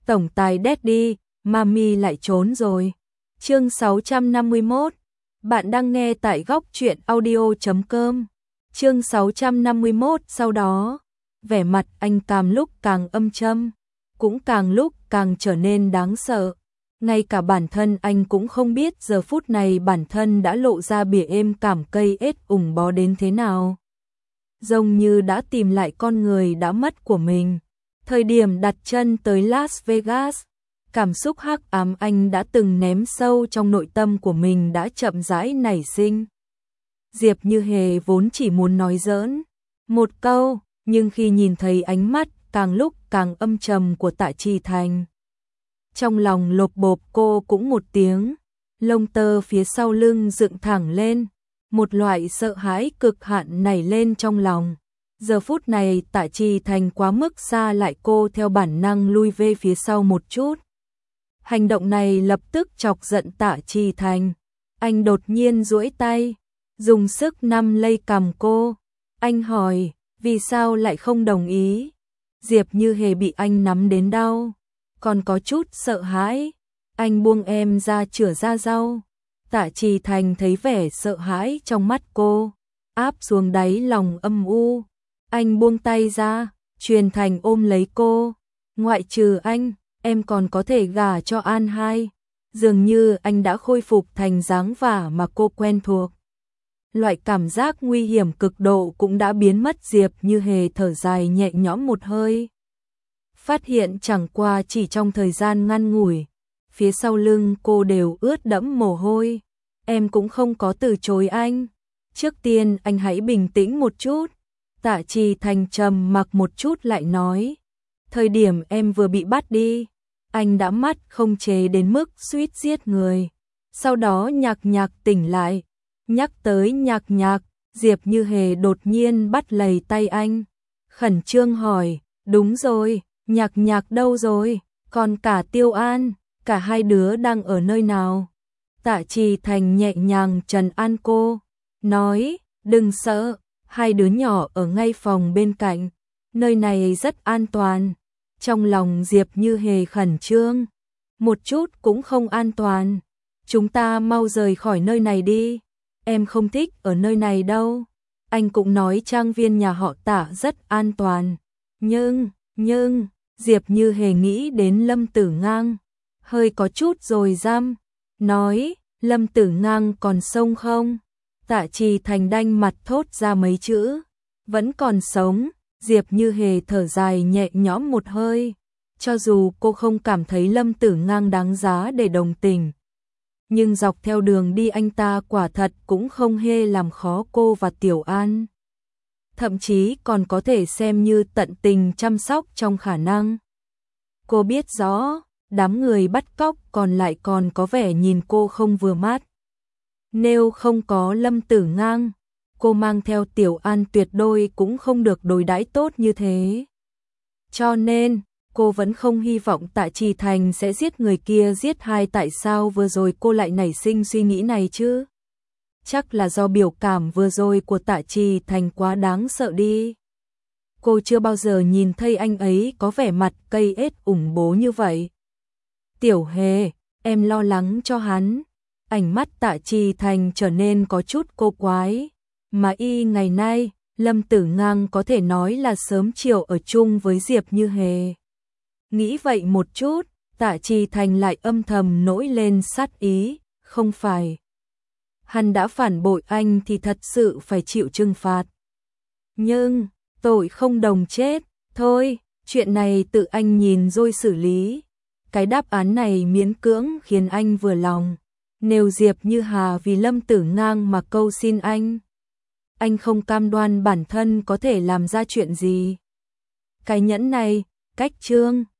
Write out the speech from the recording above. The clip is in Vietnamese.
tổng tài Daddy, Mami lại trốn rồi. Chương 651. Bạn đang nghe tại góc truyện audio.com. Chương 651. Sau đó, vẻ mặt anh càng lúc càng âm trầm, cũng càng lúc càng trở nên đáng sợ. Ngay cả bản thân anh cũng không biết giờ phút này bản thân đã lộ ra bìa êm cảm cây ết ủng bó đến thế nào. Giống như đã tìm lại con người đã mất của mình. Thời điểm đặt chân tới Las Vegas, cảm xúc hắc ám anh đã từng ném sâu trong nội tâm của mình đã chậm rãi nảy sinh. Diệp Như Hề vốn chỉ muốn nói giỡn một câu, nhưng khi nhìn thấy ánh mắt càng lúc càng âm trầm của Tạ Chi Thành, trong lòng lộp bộp cô cũng một tiếng, lông tơ phía sau lưng dựng thẳng lên, một loại sợ hãi cực hạn nảy lên trong lòng. Giờ phút này Tạ Chi Thành quá mức xa lại, cô theo bản năng lui về phía sau một chút. Hành động này lập tức chọc giận Tạ Chi Thành. Anh đột nhiên duỗi tay, dùng sức nắm lấy cằm cô. Anh hỏi, vì sao lại không đồng ý? Diệp Như Hề bị anh nắm đến đau, còn có chút sợ hãi. Anh buông em ra chửa ra rau. Tạ Chi Thành thấy vẻ sợ hãi trong mắt cô, áp xuống đáy lòng âm u. Anh buông tay ra, truyền thành ôm lấy cô. Ngoại trừ anh, em còn có thể gả cho An Hai. Dường như anh đã khôi phục thành dáng vẻ mà cô quen thuộc. Loại cảm giác nguy hiểm cực độ cũng đã biến mất. Diệp Như Hề thở dài nhẹ nhõm một hơi. Phát hiện chẳng qua chỉ trong thời gian ngắn ngủi, phía sau lưng cô đều ướt đẫm mồ hôi. Em cũng không có từ chối anh. Trước tiên anh hãy bình tĩnh một chút. Tạ Chi Thành trầm mặc một chút lại nói. Thời điểm em vừa bị bắt đi, anh đã mắt không chế đến mức suýt giết người. Sau đó Nhạc Nhạc tỉnh lại. Nhắc tới Nhạc Nhạc, Diệp Như Hề đột nhiên bắt lấy tay anh, khẩn trương hỏi, đúng rồi, Nhạc Nhạc đâu rồi? Còn cả Tiêu An, cả hai đứa đang ở nơi nào? Tạ Chi Thành nhẹ nhàng trấn an cô, nói, đừng sợ, hai đứa nhỏ ở ngay phòng bên cạnh, nơi này rất an toàn. Trong lòng Diệp Như Hề khẩn trương, một chút cũng không an toàn. Chúng ta mau rời khỏi nơi này đi, em không thích ở nơi này đâu. Anh cũng nói trang viên nhà họ Tạ rất an toàn. Nhưng, Diệp Như Hề nghĩ đến Lâm Tử Ngang, hơi có chút rồi dăm, nói, Lâm Tử Ngang còn sống không? Tạ Chi Thành đanh mặt thốt ra mấy chữ, vẫn còn sống. Diệp Như Hề thở dài nhẹ nhõm một hơi. Cho dù cô không cảm thấy Lâm Tử Ngang đáng giá để đồng tình, nhưng dọc theo đường đi anh ta quả thật cũng không hề làm khó cô và Tiểu An. Thậm chí còn có thể xem như tận tình chăm sóc trong khả năng. Cô biết rõ, đám người bắt cóc còn lại còn có vẻ nhìn cô không vừa mắt. Nếu không có Lâm Tử Ngang, cô mang theo Tiểu An tuyệt đối cũng không được đối đãi tốt như thế. Cho nên, cô vẫn không hy vọng Tạ Chi Thành sẽ giết người kia giết hai. Tại sao vừa rồi cô lại nảy sinh suy nghĩ này chứ? Chắc là do biểu cảm vừa rồi của Tạ Chi Thành quá đáng sợ đi. Cô chưa bao giờ nhìn thấy anh ấy có vẻ mặt cây ết ủng bố như vậy. Tiểu Hề, em lo lắng cho hắn. Ánh mắt Tạ Chi Thành trở nên có chút cô quái. Mà ngày nay, Lâm Tử Ngang có thể nói là sớm chiều ở chung với Diệp Như Hề. Nghĩ vậy một chút, Tạ Chi Thành lại âm thầm nổi lên sát ý, không phải. Hắn đã phản bội anh thì thật sự phải chịu trừng phạt. Nhưng, tội không đồng chết, thôi, chuyện này tự anh nhìn rồi xử lý. Cái đáp án này miễn cưỡng khiến anh vừa lòng. Nếu Diệp Như Hà vì Lâm Tử Ngang mà cầu xin anh không cam đoan bản thân có thể làm ra chuyện gì. Cái nhẫn này, cách trương.